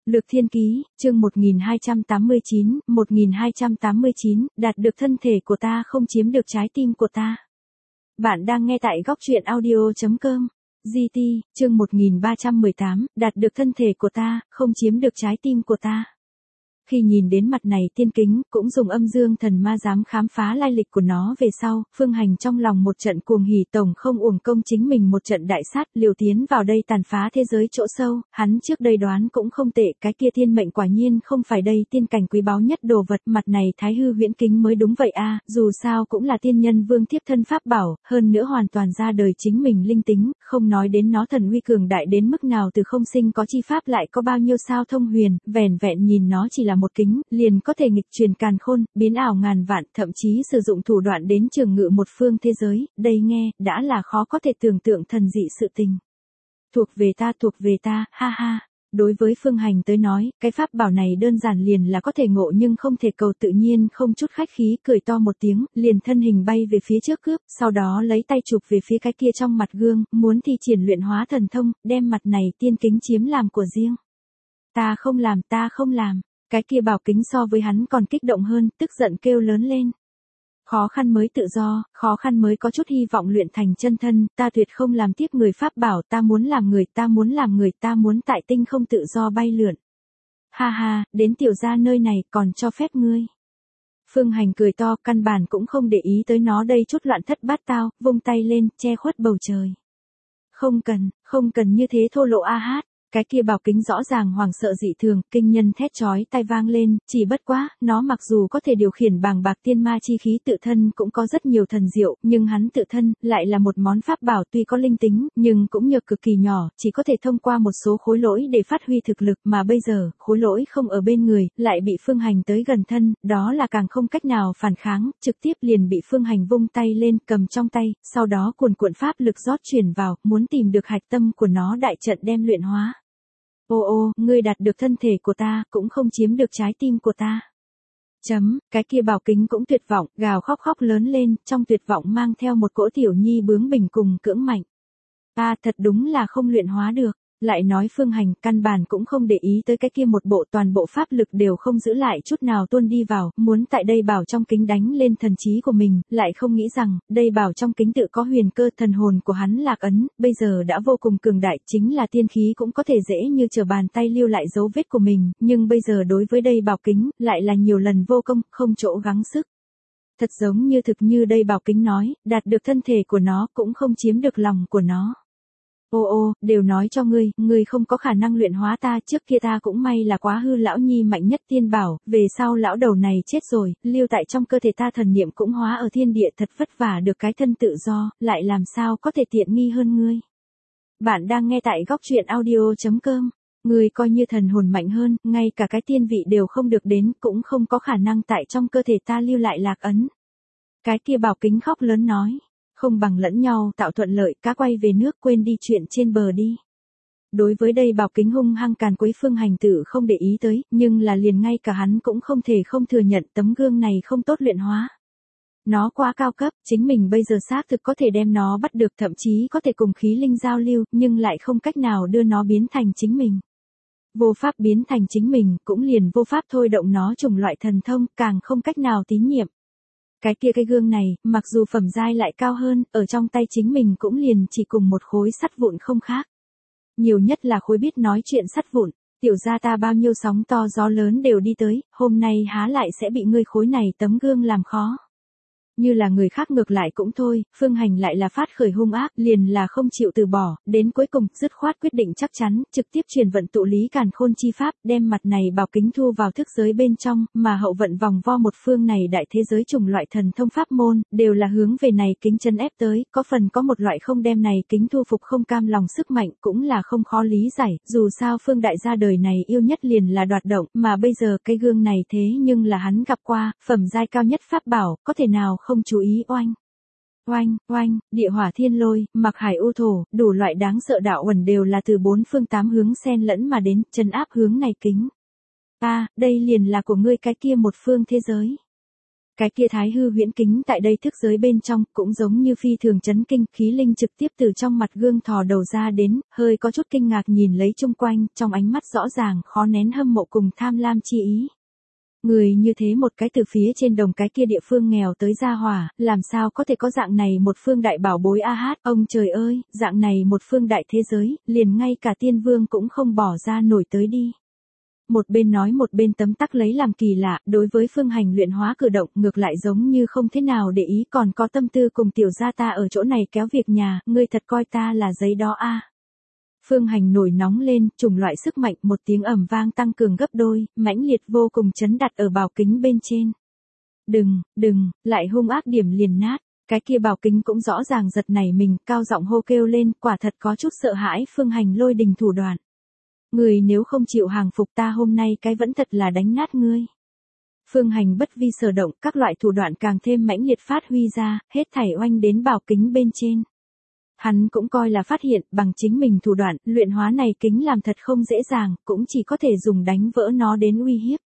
Lược Thiên Ký, chương 1289, đạt được thân thể của ta không chiếm được trái tim của ta. Bạn đang nghe tại góc truyện audio.com. GT, chương 1318, đạt được thân thể của ta, không chiếm được trái tim của ta. Khi nhìn đến mặt này tiên kính, cũng dùng âm dương thần ma dám khám phá lai lịch của nó về sau, Phương Hành trong lòng một trận cuồng hỉ, tổng không uổng công chính mình một trận đại sát, liều tiến vào đây tàn phá thế giới chỗ sâu, hắn trước đây đoán cũng không tệ, cái kia thiên mệnh quả nhiên không phải đây tiên cảnh quý báu nhất đồ vật, mặt này thái hư huyễn kính mới đúng vậy a, dù sao cũng là tiên nhân vương thiếp thân pháp bảo, hơn nữa hoàn toàn ra đời chính mình linh tính, không nói đến nó thần uy cường đại đến mức nào, từ không sinh có chi pháp lại có bao nhiêu sao thông huyền, vẻn vẹn nhìn nó chỉ là một kính, liền có thể nghịch truyền càn khôn, biến ảo ngàn vạn, thậm chí sử dụng thủ đoạn đến trường ngự một phương thế giới, đây nghe, đã là khó có thể tưởng tượng thần dị sự tình. Thuộc về ta, ha ha. Đối với Phương Hành tới nói, cái pháp bảo này đơn giản liền là có thể ngộ nhưng không thể cầu, tự nhiên không chút khách khí, cười to một tiếng, liền thân hình bay về phía trước cướp, sau đó lấy tay chụp về phía cái kia trong mặt gương, muốn thi triển luyện hóa thần thông, đem mặt này tiên kính chiếm làm của riêng. Ta không làm. Cái kia bảo kính so với hắn còn kích động hơn, tức giận kêu lớn lên. Khó khăn mới tự do, khó khăn mới có chút hy vọng luyện thành chân thân, ta tuyệt không làm tiếp người pháp bảo, ta muốn làm người, ta muốn tại tinh không tự do bay lượn. Ha ha, đến tiểu gia nơi này còn cho phép ngươi. Phương Hành cười to, căn bản cũng không để ý tới nó đây chút loạn thất bát tao, vung tay lên, che khuất bầu trời. Không cần như thế thô lộ a hát. Cái kia bảo kính rõ ràng hoảng sợ dị thường, kinh nhân thét chói tai vang lên, chỉ bất quá, nó mặc dù có thể điều khiển bàng bạc tiên ma chi khí, tự thân cũng có rất nhiều thần diệu, nhưng hắn tự thân, lại là một món pháp bảo tuy có linh tính, nhưng cũng nhược cực kỳ nhỏ, chỉ có thể thông qua một số khối lỗi để phát huy thực lực, mà bây giờ, khối lỗi không ở bên người, lại bị Phương Hành tới gần thân, đó là càng không cách nào phản kháng, trực tiếp liền bị Phương Hành vung tay lên, cầm trong tay, sau đó cuồn cuộn pháp lực rót truyền vào, muốn tìm được hạch tâm của nó đại trận đem luyện hóa. Ô, ngươi đạt được thân thể của ta, cũng không chiếm được trái tim của ta. Cái kia bảo kính cũng tuyệt vọng, gào khóc lớn lên, trong tuyệt vọng mang theo một cỗ tiểu nhi bướng bỉnh cùng cưỡng mạnh. Thật đúng là không luyện hóa được. Lại nói Phương Hành căn bản cũng không để ý tới cái kia một bộ, toàn bộ pháp lực đều không giữ lại chút nào tuôn đi vào, muốn tại đây bảo trong kính đánh lên thần trí của mình, lại không nghĩ rằng, đây bảo trong kính tự có huyền cơ, thần hồn của hắn lạc ấn, bây giờ đã vô cùng cường đại, chính là tiên khí cũng có thể dễ như trở bàn tay lưu lại dấu vết của mình, nhưng bây giờ đối với đây bảo kính, lại là nhiều lần vô công, không chỗ gắng sức. Thật giống như thực như đây bảo kính nói, đạt được thân thể của nó cũng không chiếm được lòng của nó. Ô, đều nói cho ngươi không có khả năng luyện hóa ta, trước kia ta cũng may là quá hư lão nhi mạnh nhất tiên bảo, về sau lão đầu này chết rồi, lưu tại trong cơ thể ta thần niệm cũng hóa ở thiên địa, thật vất vả được cái thân tự do, lại làm sao có thể tiện nghi hơn ngươi. Bạn đang nghe tại góc truyện audio.com, ngươi coi như thần hồn mạnh hơn, ngay cả cái tiên vị đều không được đến, cũng không có khả năng tại trong cơ thể ta lưu lại lạc ấn. Cái kia bảo kính khóc lớn nói. Không bằng lẫn nhau tạo thuận lợi, cá quay về nước, quên đi chuyện trên bờ đi. Đối với đây bảo kính hung hăng càn quấy, Phương Hành tự không để ý tới, nhưng là liền ngay cả hắn cũng không thể không thừa nhận tấm gương này không tốt luyện hóa. Nó quá cao cấp, chính mình bây giờ xác thực có thể đem nó bắt được, thậm chí có thể cùng khí linh giao lưu, nhưng lại không cách nào đưa nó biến thành chính mình. Vô pháp biến thành chính mình, cũng liền vô pháp thôi động nó chủng loại thần thông, càng không cách nào tín nhiệm. Cái gương này, mặc dù phẩm giai lại cao hơn, ở trong tay chính mình cũng liền chỉ cùng một khối sắt vụn không khác. Nhiều nhất là khối biết nói chuyện sắt vụn, tiểu gia ta bao nhiêu sóng to gió lớn đều đi tới, hôm nay há lại sẽ bị ngươi khối này tấm gương làm khó. Như là người khác ngược lại cũng thôi, Phương Hành lại là phát khởi hung ác, liền là không chịu từ bỏ, đến cuối cùng, dứt khoát quyết định chắc chắn, trực tiếp truyền vận tụ lý càn khôn chi pháp, đem mặt này bảo kính thu vào thức giới bên trong, mà hậu vận vòng vo một phương này đại thế giới chủng loại thần thông pháp môn, đều là hướng về này kính chân ép tới, có phần có một loại không đem này kính thu phục không cam lòng sức mạnh, cũng là không khó lý giải, dù sao Phương đại gia đời này yêu nhất liền là đoạt động, mà bây giờ cái gương này thế nhưng là hắn gặp qua, phẩm giai cao nhất pháp bảo, có thể nào không chú ý. Oanh, địa hỏa thiên lôi, mặc hải u thổ, đủ loại đáng sợ đạo uẩn đều là từ bốn phương tám hướng xen lẫn mà đến, trấn áp hướng này kính. Đây liền là của ngươi cái kia một phương thế giới. Cái kia thái hư huyễn kính tại đây thức giới bên trong, cũng giống như phi thường chấn kinh, khí linh trực tiếp từ trong mặt gương thò đầu ra đến, hơi có chút kinh ngạc nhìn lấy chung quanh, trong ánh mắt rõ ràng, khó nén hâm mộ cùng tham lam chi ý. Người như thế một cái từ phía trên đồng cái kia địa phương nghèo tới gia hỏa, làm sao có thể có dạng này một phương đại bảo bối a hát, ông trời ơi, dạng này một phương đại thế giới, liền ngay cả tiên vương cũng không bỏ ra nổi tới đi. Một bên nói một bên tấm tắc lấy làm kỳ lạ, đối với phương hành luyện hóa cử động ngược lại giống như không thế nào để ý, còn có tâm tư cùng tiểu gia ta ở chỗ này kéo việc nhà, ngươi thật coi ta là giấy đó a. Phương hành nổi nóng lên, chủng loại sức mạnh một tiếng ầm vang tăng cường gấp đôi, mãnh liệt vô cùng chấn đặt ở bảo kính bên trên. Đừng, lại hung ác điểm liền nát, cái kia bảo kính cũng rõ ràng giật nảy mình, cao giọng hô kêu lên, quả thật có chút sợ hãi phương hành lôi đình thủ đoạn. Người nếu không chịu hàng phục ta hôm nay cái vẫn thật là đánh nát ngươi. Phương hành bất vi sở động, các loại thủ đoạn càng thêm mãnh liệt phát huy ra, hết thảy oanh đến bảo kính bên trên. Hắn cũng coi là phát hiện, bằng chính mình thủ đoạn, luyện hóa này kính làm thật không dễ dàng, cũng chỉ có thể dùng đánh vỡ nó đến uy hiếp.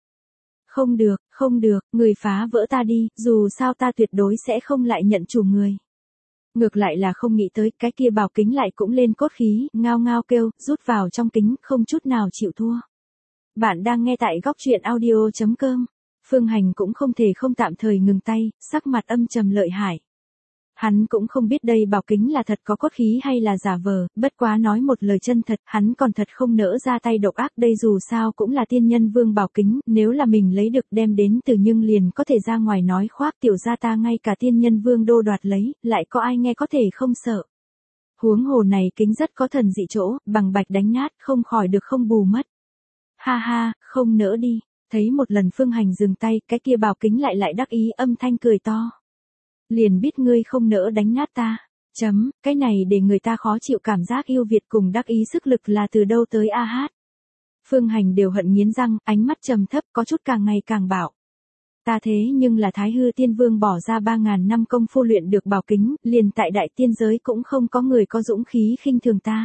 Không được, người phá vỡ ta đi, dù sao ta tuyệt đối sẽ không lại nhận chủ người. Ngược lại là không nghĩ tới, cái kia bảo kính lại cũng lên cốt khí, ngao ngao kêu, rút vào trong kính, không chút nào chịu thua. Bạn đang nghe tại góc truyện audio.com. Phương hành cũng không thể không tạm thời ngừng tay, sắc mặt âm trầm lợi hại. Hắn cũng không biết đây bảo kính là thật có cốt khí hay là giả vờ, bất quá nói một lời chân thật, hắn còn thật không nỡ ra tay độc ác, đây dù sao cũng là tiên nhân vương bảo kính, nếu là mình lấy được đem đến từ nhưng liền có thể ra ngoài nói khoác tiểu gia ta ngay cả tiên nhân vương đô đoạt lấy, lại có ai nghe có thể không sợ. Huống hồ này kính rất có thần dị chỗ, bằng bạch đánh nát, không khỏi được không bù mất. Ha ha, không nỡ đi, thấy một lần phương hành dừng tay, cái kia bảo kính lại đắc ý âm thanh cười to. Liền biết ngươi không nỡ đánh nát ta. Cái này để người ta khó chịu cảm giác yêu Việt cùng đắc ý sức lực là từ đâu tới a hát. Phương hành đều hận nghiến răng, ánh mắt trầm thấp có chút càng ngày càng bạo. Ta thế nhưng là thái hư tiên vương bỏ ra 3.000 năm công phu luyện được bảo kính, liền tại đại tiên giới cũng không có người có dũng khí khinh thường ta.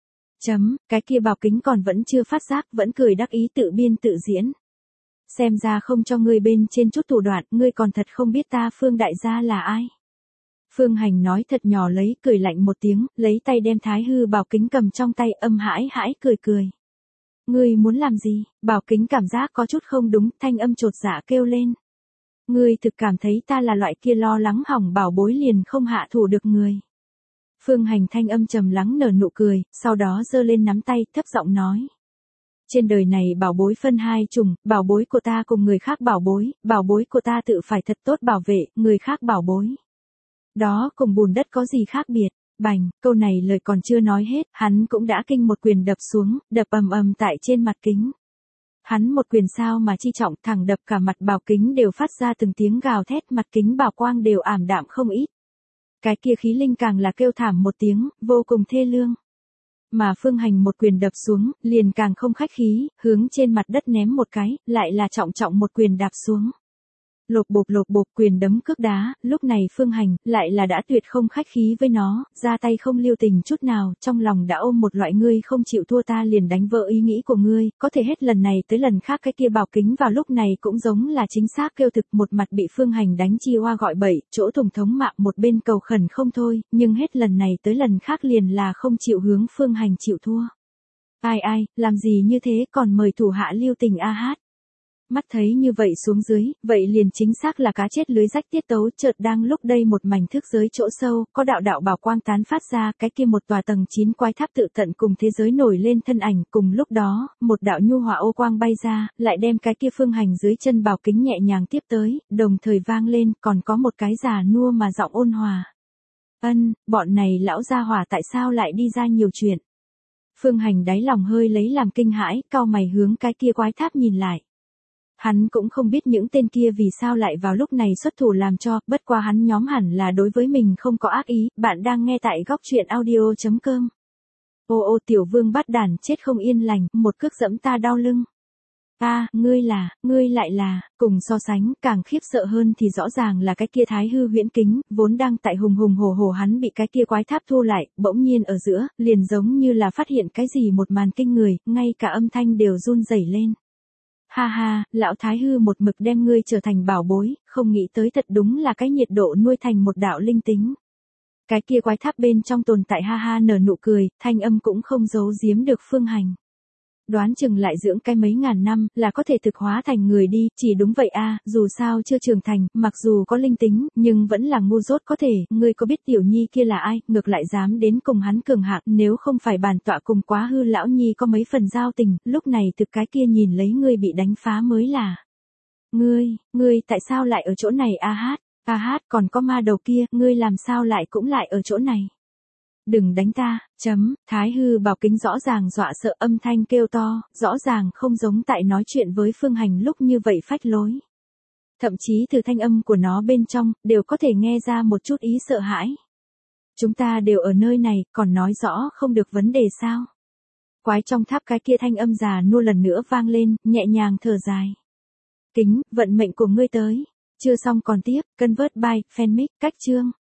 Cái kia bảo kính còn vẫn chưa phát giác, vẫn cười đắc ý tự biên tự diễn. Xem ra không cho ngươi bên trên chút thủ đoạn, ngươi còn thật không biết ta Phương đại gia là ai. Phương hành nói thật nhỏ lấy, cười lạnh một tiếng, lấy tay đem thái hư bảo kính cầm trong tay, âm hãi cười. Ngươi muốn làm gì? Bảo kính cảm giác có chút không đúng, thanh âm chột dạ kêu lên. Ngươi thực cảm thấy ta là loại kia lo lắng hỏng bảo bối liền không hạ thủ được người. Phương hành thanh âm trầm lắng nở nụ cười, sau đó giơ lên nắm tay, thấp giọng nói. Trên đời này bảo bối phân hai chủng, bảo bối của ta cùng người khác bảo bối của ta tự phải thật tốt bảo vệ, người khác bảo bối. Đó cùng bùn đất có gì khác biệt, bành, câu này lời còn chưa nói hết, hắn cũng đã kinh một quyền đập xuống, đập ầm tại trên mặt kính. Hắn một quyền sao mà chi trọng, thẳng đập cả mặt bảo kính đều phát ra từng tiếng gào thét, mặt kính bảo quang đều ảm đạm không ít. Cái kia khí linh càng là kêu thảm một tiếng, vô cùng thê lương. Mà phương hành một quyền đập xuống, liền càng không khách khí, hướng trên mặt đất ném một cái, lại là trọng một quyền đạp xuống. Lột bột quyền đấm cước đá, lúc này phương hành, lại là đã tuyệt không khách khí với nó, ra tay không lưu tình chút nào, trong lòng đã ôm một loại ngươi không chịu thua ta liền đánh vỡ ý nghĩ của ngươi, có thể hết lần này tới lần khác cái kia bảo kính vào lúc này cũng giống là chính xác kêu thực, một mặt bị phương hành đánh chi hoa gọi bậy, chỗ tổng thống mạo một bên cầu khẩn không thôi, nhưng hết lần này tới lần khác liền là không chịu hướng phương hành chịu thua. Ai, làm gì như thế còn mời thủ hạ lưu tình a hát. Mắt thấy như vậy xuống dưới, vậy liền chính xác là cá chết lưới rách tiết tấu, chợt đang lúc đây một mảnh thức giới chỗ sâu, có đạo bảo quang tán phát ra, cái kia một tòa tầng 9 quái tháp tự tận cùng thế giới nổi lên thân ảnh, cùng lúc đó, một đạo nhu hòa ô quang bay ra, lại đem cái kia phương hành dưới chân bảo kính nhẹ nhàng tiếp tới, đồng thời vang lên, còn có một cái già nua mà giọng ôn hòa. Bọn này lão gia hỏa tại sao lại đi ra nhiều chuyện. Phương hành đáy lòng hơi lấy làm kinh hãi, cau mày hướng cái kia quái tháp nhìn lại. Hắn cũng không biết những tên kia vì sao lại vào lúc này xuất thủ làm cho, bất qua hắn nhóm hẳn là đối với mình không có ác ý, bạn đang nghe tại góc truyện audio.com. Ô tiểu vương bắt đàn chết không yên lành, một cước dẫm ta đau lưng. Ngươi lại là, cùng so sánh, càng khiếp sợ hơn thì rõ ràng là cái kia thái hư huyễn kính, vốn đang tại hùng hổ hắn bị cái kia quái tháp thu lại, bỗng nhiên ở giữa, liền giống như là phát hiện cái gì một màn kinh người, ngay cả âm thanh đều run rẩy lên. Ha ha, lão thái hư một mực đem ngươi trở thành bảo bối, không nghĩ tới thật đúng là cái nhiệt độ nuôi thành một đạo linh tính. Cái kia quái tháp bên trong tồn tại ha ha nở nụ cười, thanh âm cũng không giấu giếm được Phương Hành. Đoán chừng lại dưỡng cái mấy ngàn năm là có thể thực hóa thành người đi, chỉ đúng vậy a, dù sao chưa trưởng thành, mặc dù có linh tính, nhưng vẫn là ngu dốt có thể, ngươi có biết tiểu nhi kia là ai, ngược lại dám đến cùng hắn cường hạng, nếu không phải bản tọa cùng quá hư lão nhi có mấy phần giao tình, lúc này thực cái kia nhìn lấy ngươi bị đánh phá mới là. Ngươi tại sao lại ở chỗ này a hát còn có ma đầu kia, ngươi làm sao lại cũng lại ở chỗ này. Đừng đánh ta, Thái hư bảo kính rõ ràng dọa sợ âm thanh kêu to, rõ ràng không giống tại nói chuyện với Phương Hành lúc như vậy phách lối. Thậm chí từ thanh âm của nó bên trong, đều có thể nghe ra một chút ý sợ hãi. Chúng ta đều ở nơi này, còn nói rõ không được vấn đề sao. Quái trong tháp cái kia thanh âm già nua lần nữa vang lên, nhẹ nhàng thở dài. Kính, vận mệnh của ngươi tới. Chưa xong còn tiếp, Convert by Fanmic, cách chương.